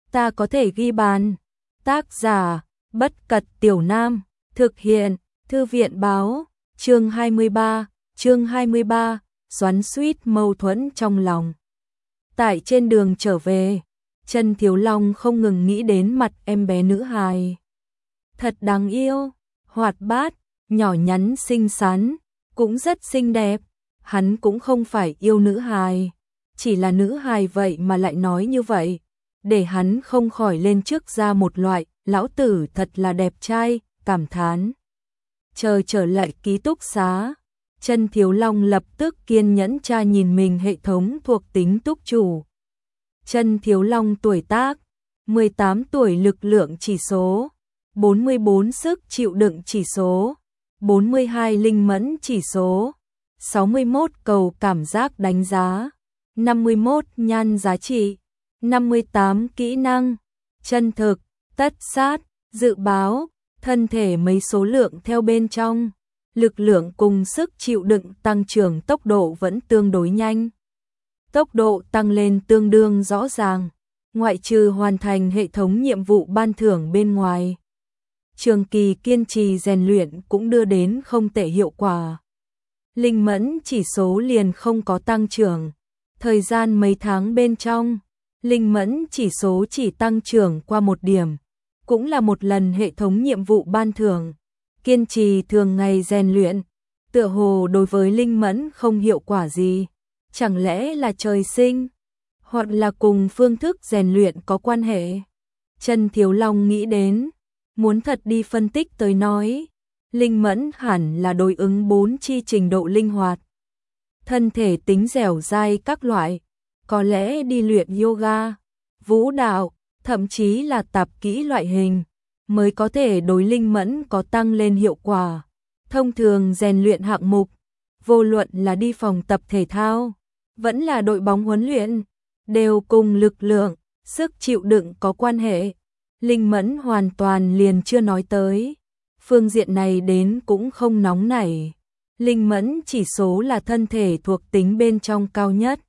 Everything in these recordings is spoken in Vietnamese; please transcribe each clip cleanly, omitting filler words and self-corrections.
ta có thể ghi bàn. Tác giả, Bất Cật Tiểu Nam, thực hiện, Thư viện báo, chương 23, xoắn xuýt mâu thuẫn trong lòng. Tại trên đường trở về, Trần Thiếu Long không ngừng nghĩ đến mặt em bé nữ hài. Thật đáng yêu, hoạt bát, nhỏ nhắn xinh xắn, cũng rất xinh đẹp. Hắn cũng không phải yêu nữ hài, chỉ là nữ hài vậy mà lại nói như vậy, để hắn không khỏi lên trước ra một loại, lão tử thật là đẹp trai, cảm thán. Chờ trở lại ký túc xá, Trần Thiếu Long lập tức kiên nhẫn tra nhìn mình hệ thống thuộc tính túc chủ. Trần Thiếu Long tuổi tác, 18 tuổi, lực lượng chỉ số, 44 sức chịu đựng chỉ số, 42 linh mẫn chỉ số, 61 cầu cảm giác đánh giá, 51 nhan giá trị, 58 kỹ năng, chân thực, tất sát, dự báo, thân thể mấy số lượng theo bên trong, lực lượng cùng sức chịu đựng tăng trưởng, tốc độ vẫn tương đối nhanh. Tốc độ tăng lên tương đương rõ ràng, ngoại trừ hoàn thành hệ thống nhiệm vụ ban thưởng bên ngoài. Trường kỳ kiên trì rèn luyện cũng đưa đến không tệ hiệu quả. Linh mẫn chỉ số liền không có tăng trưởng. Thời gian mấy tháng bên trong, linh mẫn chỉ số chỉ tăng trưởng qua 1 điểm. Cũng là một lần hệ thống nhiệm vụ ban thưởng. Kiên trì thường ngày rèn luyện, tựa hồ đối với linh mẫn không hiệu quả gì. Chẳng lẽ là trời sinh, hoặc là cùng phương thức rèn luyện có quan hệ? Trần Thiếu Long nghĩ đến, muốn thật đi phân tích tới nói, linh mẫn hẳn là đối ứng 4 chi trình độ linh hoạt. Thân thể tính dẻo dai các loại, có lẽ đi luyện yoga, vũ đạo, thậm chí là tạp kỹ loại hình, mới có thể đối linh mẫn có tăng lên hiệu quả. Thông thường rèn luyện hạng mục, vô luận là đi phòng tập thể thao, vẫn là đội bóng huấn luyện, đều cùng lực lượng, sức chịu đựng có quan hệ. Linh mẫn hoàn toàn liền chưa nói tới. Phương diện này đến cũng không nóng nảy. Linh mẫn chỉ số là thân thể thuộc tính bên trong cao nhất.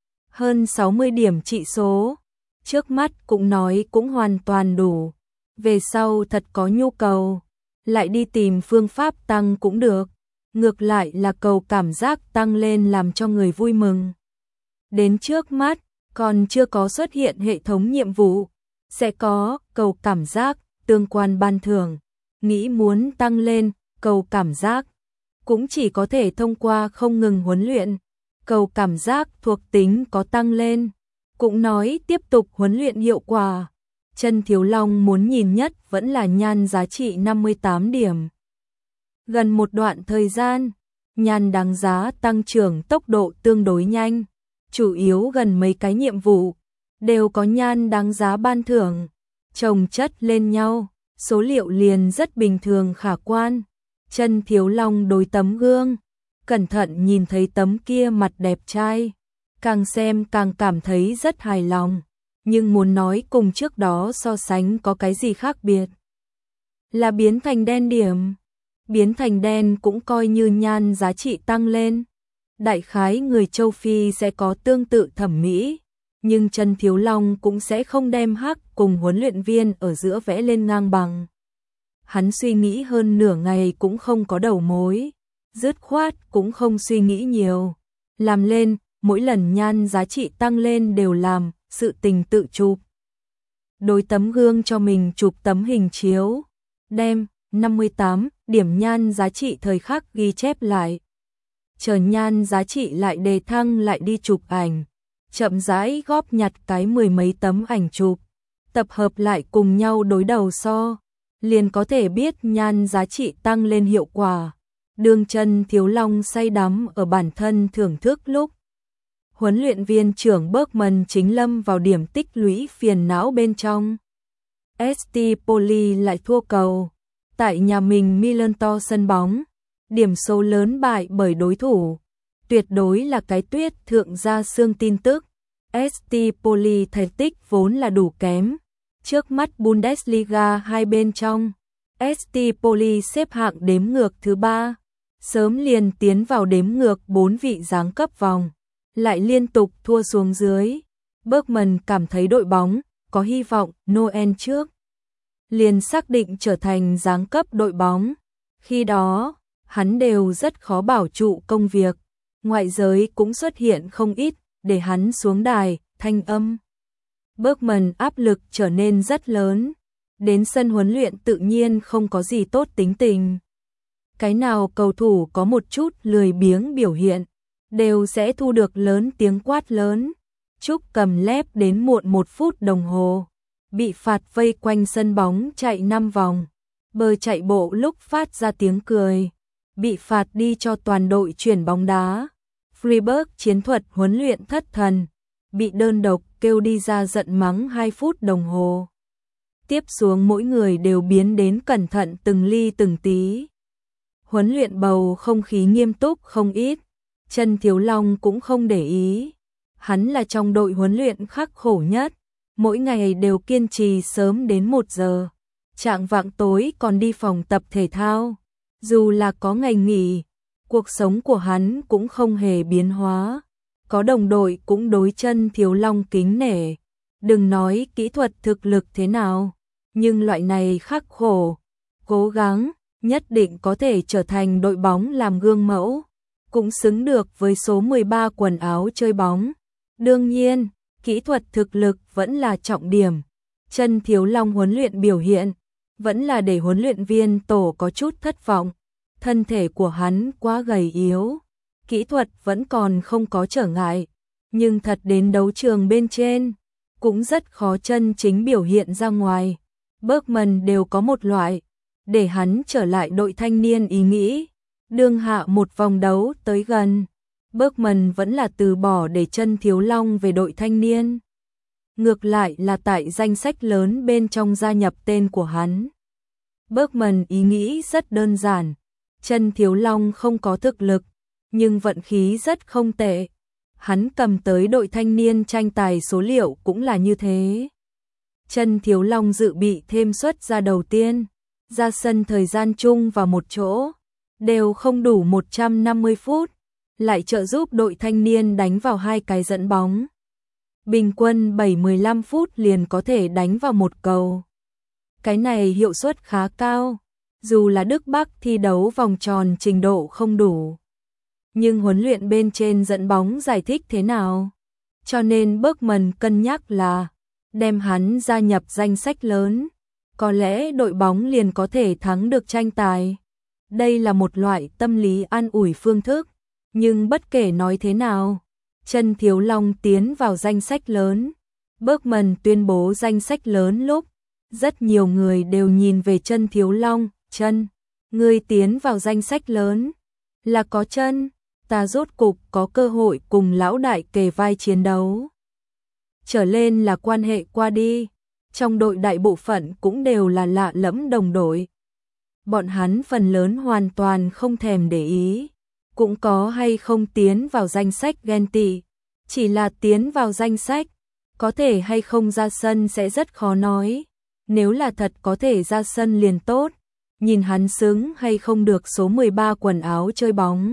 Hơn 60 điểm trị số. Trước mắt cũng nói cũng hoàn toàn đủ. Về sau thật có nhu cầu, lại đi tìm phương pháp tăng cũng được. Ngược lại là cầu cảm giác tăng lên làm cho người vui mừng. Đến trước mắt, còn chưa có xuất hiện hệ thống nhiệm vụ. Sẽ có cầu cảm giác, tương quan ban thưởng. Nghĩ muốn tăng lên, cầu cảm giác. Cũng chỉ có thể thông qua không ngừng huấn luyện. Cầu cảm giác thuộc tính có tăng lên. Cũng nói tiếp tục huấn luyện hiệu quả. Trần Thiếu Long muốn nhìn nhất vẫn là nhan giá trị 58 điểm. Gần một đoạn thời gian, nhan đáng giá tăng trưởng tốc độ tương đối nhanh. Chủ yếu gần mấy cái nhiệm vụ, đều có nhan đáng giá ban thưởng. Chồng chất lên nhau, số liệu liền rất bình thường khả quan. Trần Thiếu Long đối tấm gương, cẩn thận nhìn thấy tấm kia mặt đẹp trai. Càng xem càng cảm thấy rất hài lòng. Nhưng muốn nói cùng trước đó so sánh có cái gì khác biệt. Là biến thành đen điểm. Biến thành đen cũng coi như nhan giá trị tăng lên. Đại khái người châu Phi sẽ có tương tự thẩm mỹ. Nhưng Trần Thiếu Long cũng sẽ không đem hắc cùng huấn luyện viên ở giữa vẽ lên ngang bằng. Hắn suy nghĩ hơn nửa ngày cũng không có đầu mối. Dứt khoát cũng không suy nghĩ nhiều. Làm lên, mỗi lần nhan giá trị tăng lên đều làm sự tình tự chụp. Đối tấm gương cho mình chụp tấm hình chiếu. Đem 58 điểm nhan giá trị thời khắc ghi chép lại. Chờ nhan giá trị lại đề thăng lại đi chụp ảnh. Chậm rãi góp nhặt cái 10 mấy tấm ảnh chụp. Tập hợp lại cùng nhau đối đầu so. Liền có thể biết nhan giá trị tăng lên hiệu quả. Đường Trần Thiếu Long say đắm ở bản thân thưởng thức lúc. Huấn luyện viên trưởng Bergman chính lâm vào điểm tích lũy phiền não bên trong. ST Poli lại thua cầu. Tại nhà mình Milanto sân bóng. Điểm số lớn bại bởi đối thủ. Tuyệt đối là cái tuyết thượng gia xương tin tức. ST Poli thành tích vốn là đủ kém. Trước mắt Bundesliga hai bên trong. ST Poli xếp hạng đếm ngược thứ 3. Sớm liền tiến vào đếm ngược 4 vị giáng cấp vòng. Lại liên tục thua xuống dưới. Bergman cảm thấy đội bóng có hy vọng Noel trước liền xác định trở thành giáng cấp đội bóng. Khi đó, hắn đều rất khó bảo trụ công việc, ngoại giới cũng xuất hiện không ít để hắn xuống đài, thanh âm Bergman áp lực trở nên rất lớn, đến sân huấn luyện tự nhiên không có gì tốt tính tình. Cái nào cầu thủ có một chút lười biếng biểu hiện, đều sẽ thu được lớn tiếng quát lớn. Trúc cầm lép đến muộn 1 phút đồng hồ, bị phạt vây quanh sân bóng chạy 5 vòng, bờ chạy bộ lúc phát ra tiếng cười, bị phạt đi cho toàn đội chuyển bóng đá. Freiburg chiến thuật huấn luyện thất thần, bị đơn độc kêu đi ra giận mắng 2 phút đồng hồ. Tiếp xuống mỗi người đều biến đến cẩn thận từng ly từng tí. Huấn luyện bầu không khí nghiêm túc không ít, Trần Thiếu Long cũng không để ý. Hắn là trong đội huấn luyện khắc khổ nhất, mỗi ngày đều kiên trì sớm đến 1 giờ, chạng vạng tối còn đi phòng tập thể thao. Dù là có ngày nghỉ, cuộc sống của hắn cũng không hề biến hóa. Có đồng đội cũng đối Trần Thiếu Long kính nể. Đừng nói kỹ thuật thực lực thế nào, nhưng loại này khắc khổ, cố gắng, nhất định có thể trở thành đội bóng làm gương mẫu, cũng xứng được với số 13 quần áo chơi bóng. Đương nhiên, kỹ thuật thực lực vẫn là trọng điểm. Trần Thiếu Long huấn luyện biểu hiện, vẫn là để huấn luyện viên tổ có chút thất vọng. Thân thể của hắn quá gầy yếu, kỹ thuật vẫn còn không có trở ngại, nhưng thật đến đấu trường bên trên, cũng rất khó chân chính biểu hiện ra ngoài. Bergman đều có một loại, để hắn trở lại đội thanh niên ý nghĩ. Đương hạ một vòng đấu tới gần, Bergman vẫn là từ bỏ để Trần Thiếu Long về đội thanh niên. Ngược lại là tại danh sách lớn bên trong gia nhập tên của hắn. Bergman ý nghĩ rất đơn giản, Trần Thiếu Long không có thực lực, nhưng vận khí rất không tệ. Hắn cầm tới đội thanh niên tranh tài số liệu cũng là như thế. Trần Thiếu Long dự bị thêm suất ra đầu tiên, ra sân thời gian chung vào một chỗ, đều không đủ 150 phút, lại trợ giúp đội thanh niên đánh vào 2 cái dẫn bóng. Bình quân 7-15 phút liền có thể đánh vào 1 cầu. Cái này hiệu suất khá cao, dù là Đức Bắc thi đấu vòng tròn trình độ không đủ. Nhưng huấn luyện bên trên dẫn bóng giải thích thế nào? Cho nên Bergman cân nhắc là đem hắn gia nhập danh sách lớn, có lẽ đội bóng liền có thể thắng được tranh tài. Đây là một loại tâm lý an ủi phương thức, nhưng bất kể nói thế nào, Trần Thiếu Long tiến vào danh sách lớn. Bergman tuyên bố danh sách lớn lúc, rất nhiều người đều nhìn về Trần Thiếu Long. Trần, ngươi tiến vào danh sách lớn, là có chân, ta rốt cục có cơ hội cùng lão đại kề vai chiến đấu. Trở lên là quan hệ qua đi, trong đội đại bộ phận cũng đều là lạ lẫm đồng đội. Bọn hắn phần lớn hoàn toàn không thèm để ý, cũng có hay không tiến vào danh sách ghen tị, chỉ là tiến vào danh sách, có thể hay không ra sân sẽ rất khó nói. Nếu là thật có thể ra sân liền tốt, nhìn hắn xứng hay không được số 13 quần áo chơi bóng.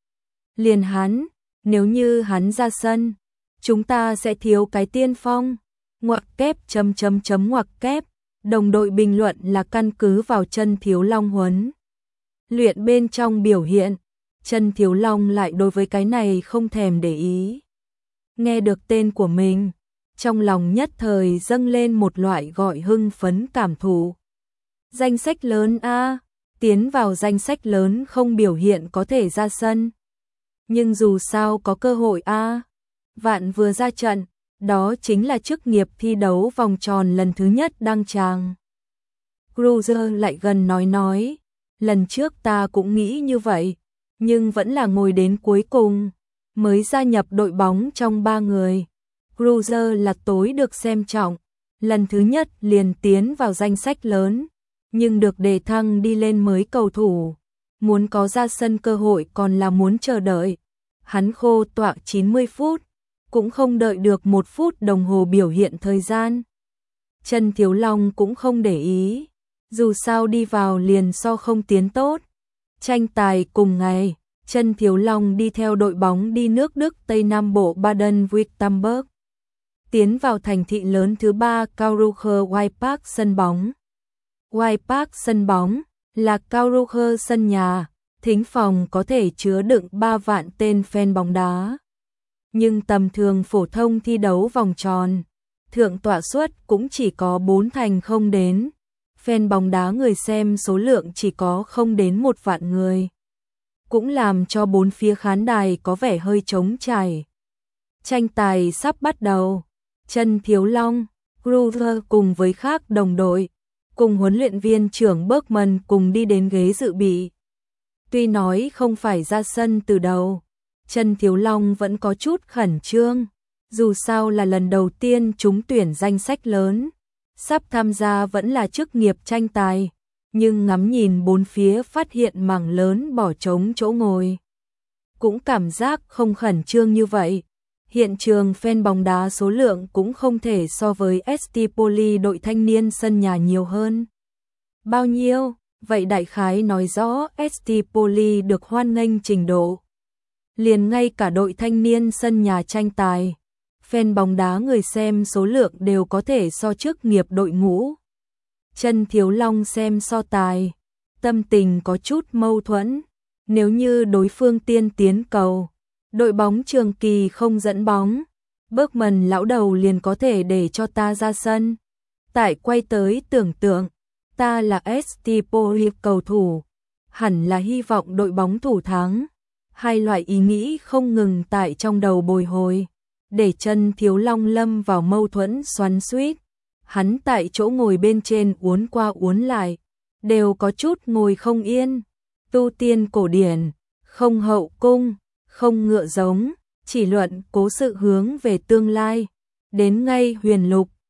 Liền hắn, nếu như hắn ra sân, chúng ta sẽ thiếu cái tiên phong. Ngoặc kép ngoặc kép, đồng đội bình luận là căn cứ vào Trần Thiếu Long huấn luyện bên trong biểu hiện. Trần Thiếu Long lại đối với cái này không thèm để ý. Nghe được tên của mình, trong lòng nhất thời dâng lên một loại gọi hưng phấn cảm thụ. Danh sách lớn a, tiến vào danh sách lớn không biểu hiện có thể ra sân. Nhưng dù sao có cơ hội a. Vạn vừa ra trận, đó chính là chức nghiệp thi đấu vòng tròn lần thứ nhất đăng tràng. Cruiser lại gần nói, lần trước ta cũng nghĩ như vậy, nhưng vẫn là ngồi đến cuối cùng, mới gia nhập đội bóng trong 3 người. Cruiser là tối được xem trọng, lần thứ nhất liền tiến vào danh sách lớn, nhưng được đề thăng đi lên mới cầu thủ. Muốn có ra sân cơ hội còn là muốn chờ đợi. Hắn khô tọa 90 phút, cũng không đợi được 1 phút đồng hồ biểu hiện thời gian. Trần Thiếu Long cũng không để ý, dù sao đi vào liền so không tiến tốt. Tranh tài cùng ngày, Trần Thiếu Long đi theo đội bóng đi nước Đức Tây Nam Bộ Baden-Württemberg. tiến vào thành thị lớn thứ 3 Kruger White Park sân bóng. White Park sân bóng là Kruger sân nhà, thính phòng có thể chứa đựng 3 vạn tên fan bóng đá. Nhưng tầm thường phổ thông thi đấu vòng tròn, thượng tọa suất cũng chỉ có 4 thành không đến. Fan bóng đá người xem số lượng chỉ có không đến 1 vạn người. Cũng làm cho bốn phía khán đài có vẻ hơi trống trải. Tranh tài sắp bắt đầu. Trần Thiếu Long, Kruger cùng với các đồng đội, cùng huấn luyện viên trưởng Bergman cùng đi đến ghế dự bị. Tuy nói không phải ra sân từ đầu, Trần Thiếu Long vẫn có chút khẩn trương. Dù sao là lần đầu tiên trúng tuyển danh sách lớn, sắp tham gia vẫn là chức nghiệp tranh tài, nhưng ngắm nhìn bốn phía phát hiện mảng lớn bỏ trống chỗ ngồi. Cũng cảm giác không khẩn trương như vậy. Hiện trường fan bóng đá số lượng cũng không thể so với ST Poli đội thanh niên sân nhà nhiều hơn. Bao nhiêu? Vậy đại khái nói rõ ST Poli được hoan nghênh trình độ. Liền ngay cả đội thanh niên sân nhà tranh tài, fan bóng đá người xem số lượng đều có thể so chức nghiệp đội ngũ. Trần Thiếu Long xem so tài, tâm tình có chút mâu thuẫn. Nếu như đối phương tiên tiến cầu, đội bóng Trường Kỳ không dẫn bóng, Bergman lão đầu liền có thể để cho ta ra sân. Tại quay tới tưởng tượng, ta là ST Poli cầu thủ, hẳn là hy vọng đội bóng thủ thắng. Hai loại ý nghĩ không ngừng tại trong đầu bồi hồi, để Trần Thiếu Long lâm vào mâu thuẫn xoắn xuýt. Hắn tại chỗ ngồi bên trên uốn qua uốn lại, đều có chút ngồi không yên. Tu tiên cổ điển, không hậu cung, không ngựa giống, chỉ luận cố sự hướng về tương lai. Đến ngay huyền lục,